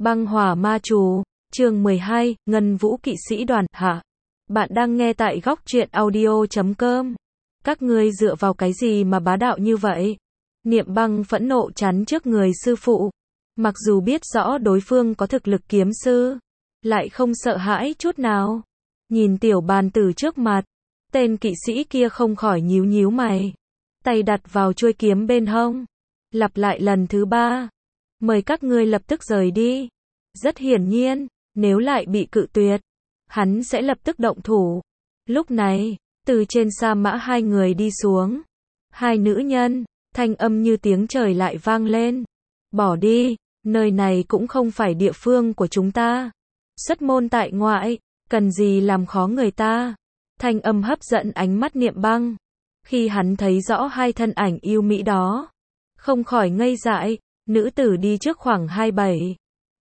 Băng hỏa ma chú, chương 12, Ngân Vũ kỵ sĩ đoàn, hả? Bạn đang nghe tại góc truyện audio.com. Các ngươi dựa vào cái gì mà bá đạo như vậy? Niệm Băng phẫn nộ chắn trước người sư phụ. Mặc dù biết rõ đối phương có thực lực kiếm sư, lại không sợ hãi chút nào. Nhìn tiểu bàn tử trước mặt, tên kỵ sĩ kia không khỏi nhíu nhíu mày. Tay đặt vào chuôi kiếm bên hông. Lặp lại lần thứ 3. Mời các ngươi lập tức rời đi. Rất hiển nhiên, nếu lại bị cự tuyệt, hắn sẽ lập tức động thủ. Lúc này, từ trên sa mã hai người đi xuống. Hai nữ nhân, thanh âm như tiếng trời lại vang lên. Bỏ đi, nơi này cũng không phải địa phương của chúng ta. Xuất môn tại ngoại, cần gì làm khó người ta. Thanh âm hấp dẫn ánh mắt Niệm Băng. Khi hắn thấy rõ hai thân ảnh yêu mỹ đó, không khỏi ngây dại. Nữ tử đi trước khoảng 27,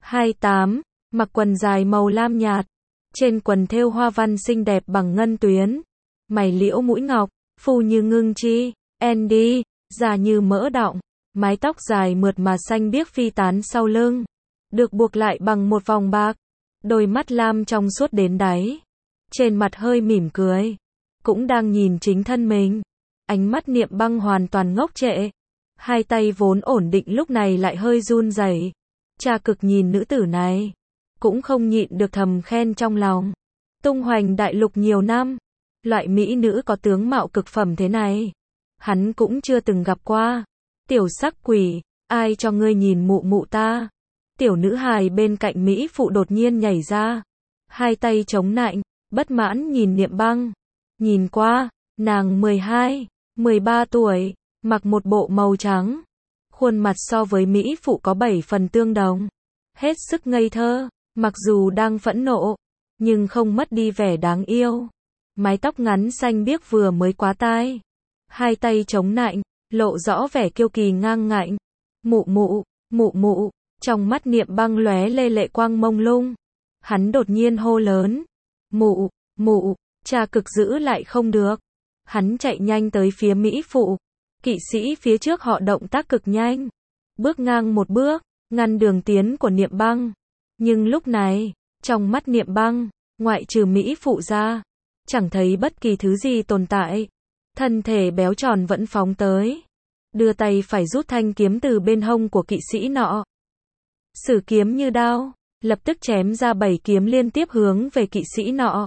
28, mặc quần dài màu lam nhạt, trên quần thêu hoa văn xinh đẹp bằng ngân tuyến, mày liễu mũi ngọc, phu như ngưng chi, Andy, già như mỡ đọng, mái tóc dài mượt mà xanh biếc phi tán sau lưng, được buộc lại bằng một vòng bạc, đôi mắt lam trong suốt đến đáy, trên mặt hơi mỉm cười, cũng đang nhìn chính thân mình. Ánh mắt Niệm Băng hoàn toàn ngốc trệ. Hai tay vốn ổn định lúc này lại hơi run rẩy. Cha Cực nhìn nữ tử này, cũng không nhịn được thầm khen trong lòng. Tung hoành đại lục nhiều năm, loại mỹ nữ có tướng mạo cực phẩm thế này, hắn cũng chưa từng gặp qua. Tiểu sắc quỷ, ai cho ngươi nhìn mụ mụ ta? Tiểu nữ hài bên cạnh mỹ phụ đột nhiên nhảy ra, hai tay chống nạnh, bất mãn nhìn Niệm Băng. Nhìn qua, nàng 12, 13 tuổi. Mặc một bộ màu trắng, khuôn mặt so với mỹ phụ có 7 phần tương đồng, hết sức ngây thơ, mặc dù đang phẫn nộ, nhưng không mất đi vẻ đáng yêu. Mái tóc ngắn xanh biếc vừa mới quá tai, hai tay chống nạnh, lộ rõ vẻ kiêu kỳ ngang ngạnh. Mụ mụ, mụ mụ, trong mắt Niệm Băng lóe lê lệ quang mông lung. Hắn đột nhiên hô lớn, mụ, mụ, Cha Cực giữ lại không được. Hắn chạy nhanh tới phía mỹ phụ. Kỵ sĩ phía trước họ động tác cực nhanh, bước ngang một bước, ngăn đường tiến của Niệm Băng. Nhưng lúc này, trong mắt Niệm Băng, ngoại trừ mỹ phụ ra, chẳng thấy bất kỳ thứ gì tồn tại. Thân thể béo tròn vẫn phóng tới, đưa tay phải rút thanh kiếm từ bên hông của kỵ sĩ nọ. Sử kiếm như đao, lập tức chém ra 7 kiếm liên tiếp hướng về kỵ sĩ nọ.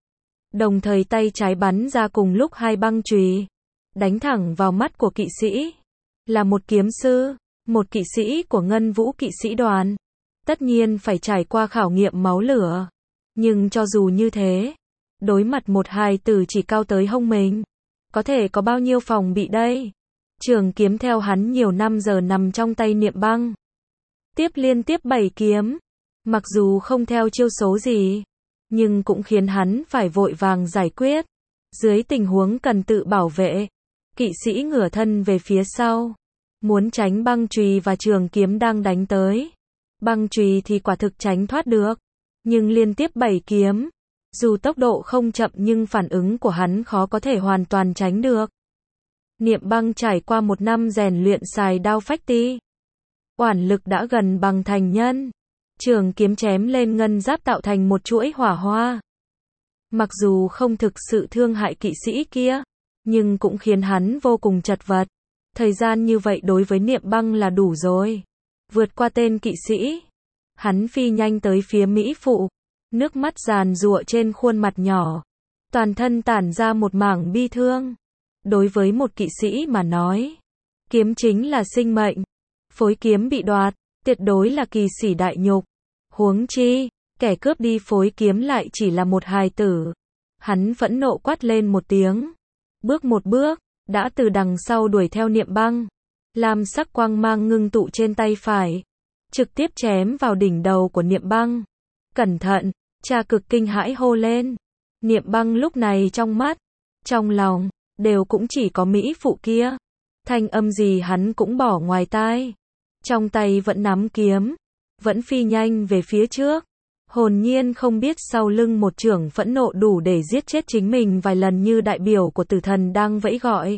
Đồng thời tay trái bắn ra cùng lúc 2 băng chùy, đánh thẳng vào mắt của kỵ sĩ. Là một kiếm sư, một kỵ sĩ của Ngân Vũ kỵ sĩ đoàn, tất nhiên phải trải qua khảo nghiệm máu lửa. Nhưng cho dù như thế, đối mặt một hài tử chỉ cao tới hông mình, có thể có bao nhiêu phòng bị đây? Trường kiếm theo hắn nhiều năm giờ nằm trong tay Niệm Băng. Tiếp liên tiếp 7 kiếm, mặc dù không theo chiêu số gì, nhưng cũng khiến hắn phải vội vàng giải quyết. Dưới tình huống cần tự bảo vệ, kỵ sĩ ngửa thân về phía sau, muốn tránh băng chùy và trường kiếm đang đánh tới. Băng chùy thì quả thực tránh thoát được, nhưng liên tiếp 7 kiếm, dù tốc độ không chậm nhưng phản ứng của hắn khó có thể hoàn toàn tránh được. Niệm Băng trải qua 1 năm rèn luyện xài đao phách ti, oản lực đã gần bằng thành nhân. Trường kiếm chém lên ngân giáp tạo thành một chuỗi hỏa hoa. Mặc dù không thực sự thương hại kỵ sĩ kia, nhưng cũng khiến hắn vô cùng chật vật. Thời gian như vậy đối với Niệm Băng là đủ rồi. Vượt qua tên kỵ sĩ, hắn phi nhanh tới phía mỹ phụ, nước mắt giàn giụa trên khuôn mặt nhỏ, toàn thân tản ra một mảng bi thương. Đối với một kỵ sĩ mà nói, kiếm chính là sinh mệnh. Phối kiếm bị đoạt, tuyệt đối là kỳ sỉ đại nhục. Huống chi, kẻ cướp đi phối kiếm lại chỉ là một hài tử. Hắn phẫn nộ quát lên một tiếng, bước một bước, đã từ đằng sau đuổi theo Niệm Băng. Lam sắc quang mang ngưng tụ trên tay phải, trực tiếp chém vào đỉnh đầu của Niệm Băng. Cẩn thận, Cha Cực kinh hãi hô lên. Niệm Băng lúc này trong mắt, trong lòng, đều cũng chỉ có mỹ phụ kia. Thanh âm gì hắn cũng bỏ ngoài tai. Trong tay vẫn nắm kiếm, vẫn phi nhanh về phía trước. Hồn nhiên không biết sau lưng một chưởng phẫn nộ đủ để giết chết chính mình vài lần như đại biểu của tử thần đang vẫy gọi.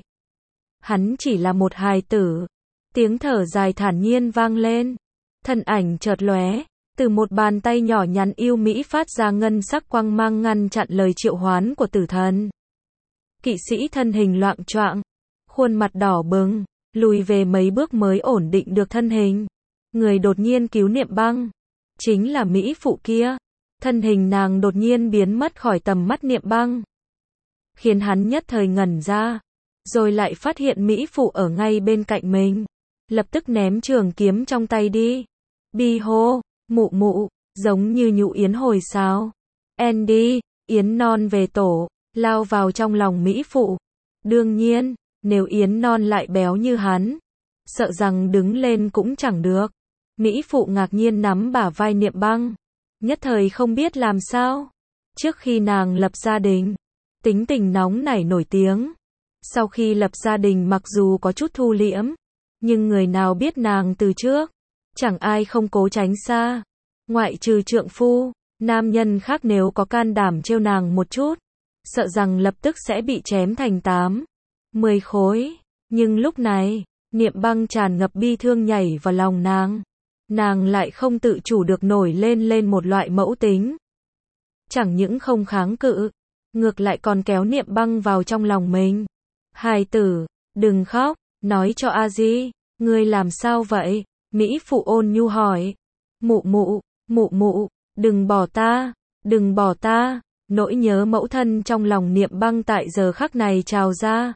Hắn chỉ là một hài tử. Tiếng thở dài thản nhiên vang lên. Thân ảnh chợt lóe, Từ một bàn tay nhỏ nhắn yêu mỹ phát ra ngân sắc quang mang ngăn chặn lời triệu hoán của tử thần. Kỵ sĩ thân hình loạng choạng, khuôn mặt đỏ bừng, lùi về mấy bước mới ổn định được thân hình. Người đột nhiên cứu Niệm Băng, chính là mỹ phụ kia. Thân hình nàng đột nhiên biến mất khỏi tầm mắt Niệm Băng, khiến hắn nhất thời ngẩn ra, rồi lại phát hiện mỹ phụ ở ngay bên cạnh mình. Lập tức ném trường kiếm trong tay đi. Bi hô, mụ mụ, giống như nhũ yến hồi sao. Andy, yến non về tổ, lao vào trong lòng mỹ phụ. Đương nhiên, nếu yến non lại béo như hắn, sợ rằng đứng lên cũng chẳng được. Mỹ phụ ngạc nhiên nắm bả vai Niệm Băng, nhất thời không biết làm sao. Trước khi nàng lập gia đình, tính tình nóng nảy nổi tiếng. Sau khi lập gia đình mặc dù có chút thu liễm, nhưng người nào biết nàng từ trước, chẳng ai không cố tránh xa. Ngoại trừ trượng phu, nam nhân khác nếu có can đảm trêu nàng một chút, sợ rằng lập tức sẽ bị chém thành 8-10 khối. Nhưng lúc này, Niệm Băng tràn ngập bi thương nhảy vào lòng nàng. Nàng lại không tự chủ được nổi lên một loại mẫu tính. Chẳng những không kháng cự, ngược lại còn kéo Niệm Băng vào trong lòng mình. Hài tử, đừng khóc, nói cho a di, ngươi làm sao vậy? Mỹ phụ ôn nhu hỏi. Mụ mụ, đừng bỏ ta, đừng bỏ ta. Nỗi nhớ mẫu thân trong lòng Niệm Băng tại giờ khắc này trào ra.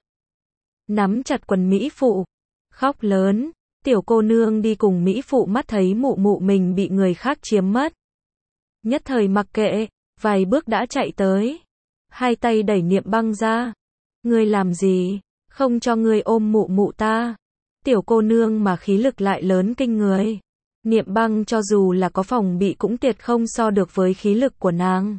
Nắm chặt quần mỹ phụ, khóc lớn. Tiểu cô nương đi cùng mỹ phụ mắt thấy mụ mụ mình bị người khác chiếm mất. Nhất thời mặc kệ, vài bước đã chạy tới. Hai tay đẩy Niệm Băng ra. Ngươi làm gì? Không cho ngươi ôm mụ mụ ta. Tiểu cô nương mà khí lực lại lớn kinh người. Niệm Băng cho dù là có phòng bị cũng tuyệt không so được với khí lực của nàng.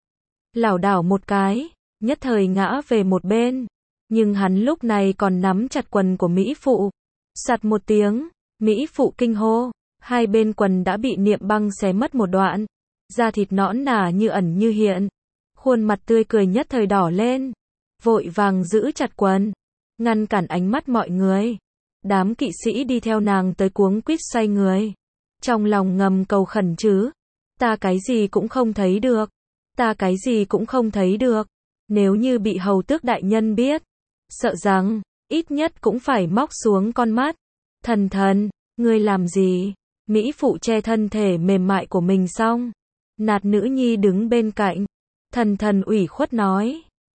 Lảo đảo một cái, nhất thời ngã về một bên. Nhưng hắn lúc này còn nắm chặt quần của mỹ phụ. Sạt một tiếng, mỹ phụ kinh hô. Hai bên quần đã bị Niệm Băng xé mất một đoạn. Da thịt nõn nà như ẩn như hiện. Khuôn mặt tươi cười nhất thời đỏ lên. Vội vàng giữ chặt quần, ngăn cản ánh mắt mọi người. Đám kỵ sĩ đi theo nàng tới cuống quýt xoay người. Trong lòng ngầm cầu khẩn chứ. Ta cái gì cũng không thấy được. Ta cái gì cũng không thấy được. Nếu như bị hầu tước đại nhân biết, sợ rằng, ít nhất cũng phải móc xuống con mắt. Thần, ngươi làm gì? Mỹ phụ che thân thể mềm mại của mình xong. Nạt nữ nhi đứng bên cạnh. Thần ủy khuất nói.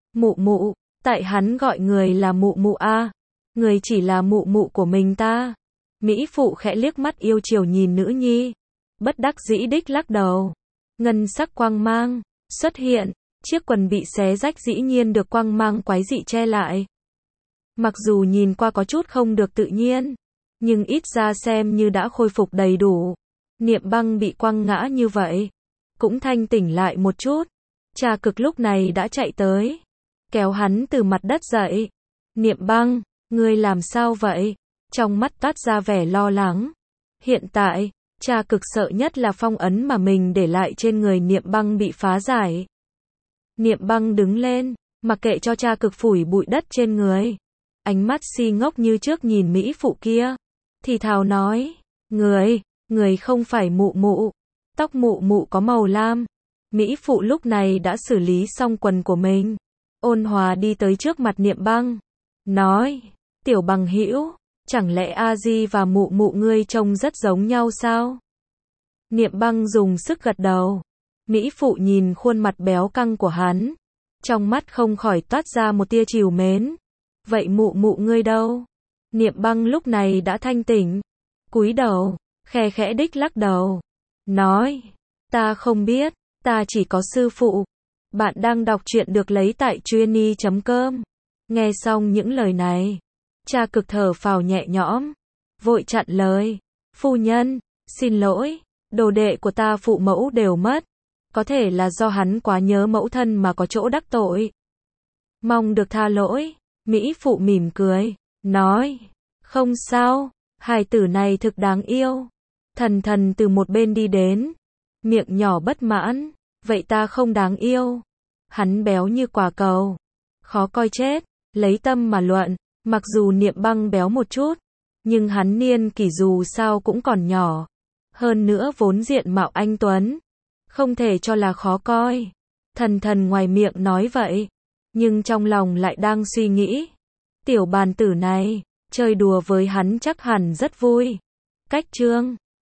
Mụ, tại hắn gọi người là mụ a. Người chỉ là mụ của mình ta. Mỹ phụ khẽ liếc mắt yêu chiều nhìn nữ nhi. Bất đắc dĩ đích lắc đầu. Ngân sắc quang mang xuất hiện. Chiếc quần bị xé rách dĩ nhiên được quang mang quái dị che lại. Mặc dù nhìn qua có chút không được tự nhiên, nhưng ít ra xem như đã khôi phục đầy đủ. Niệm Băng bị quăng ngã như vậy, cũng thanh tỉnh lại một chút. Cha Cực lúc này đã chạy tới, kéo hắn từ mặt đất dậy. Niệm Băng, ngươi làm sao vậy? Trong mắt toát ra vẻ lo lắng. Hiện tại, Cha Cực sợ nhất là phong ấn mà mình để lại trên người Niệm Băng bị phá giải. Niệm Băng đứng lên, mặc kệ cho Cha Cực phủi bụi đất trên người. Ánh mắt si ngốc như trước nhìn mỹ phụ kia. Thì thào nói, người không phải mụ. Tóc mụ có màu lam. Mỹ phụ lúc này đã xử lý xong quần của mình. Ôn hòa đi tới trước mặt Niệm Băng. Nói, tiểu bằng hữu, chẳng lẽ a di và mụ ngươi trông rất giống nhau sao? Niệm Băng dùng sức gật đầu. Mỹ phụ nhìn khuôn mặt béo căng của hắn. Trong mắt không khỏi toát ra một tia trìu mến. Vậy mụ ngươi đâu? Niệm Băng lúc này đã thanh tỉnh. Cúi đầu, khe khẽ đích lắc đầu. Nói, ta không biết, ta chỉ có sư phụ. Bạn đang đọc truyện được lấy tại truyenee.com. Nghe xong những lời này, Cha Cực thở phào nhẹ nhõm, vội chặn lời. Phu nhân, xin lỗi, đồ đệ của ta phụ mẫu đều mất. Có thể là do hắn quá nhớ mẫu thân mà có chỗ đắc tội. Mong được tha lỗi. Mỹ phụ mỉm cười, nói, không sao, hài tử này thực đáng yêu. Thần từ một bên đi đến, miệng nhỏ bất mãn, vậy ta không đáng yêu. Hắn béo như quả cầu, khó coi chết, lấy tâm mà luận, mặc dù Niệm Băng béo một chút, nhưng hắn niên kỷ dù sao cũng còn nhỏ. Hơn nữa vốn diện mạo anh tuấn, không thể cho là khó coi. Thần Thần ngoài miệng nói vậy, nhưng trong lòng lại đang suy nghĩ, tiểu bàn tử này, chơi đùa với hắn chắc hẳn rất vui. Cách Trương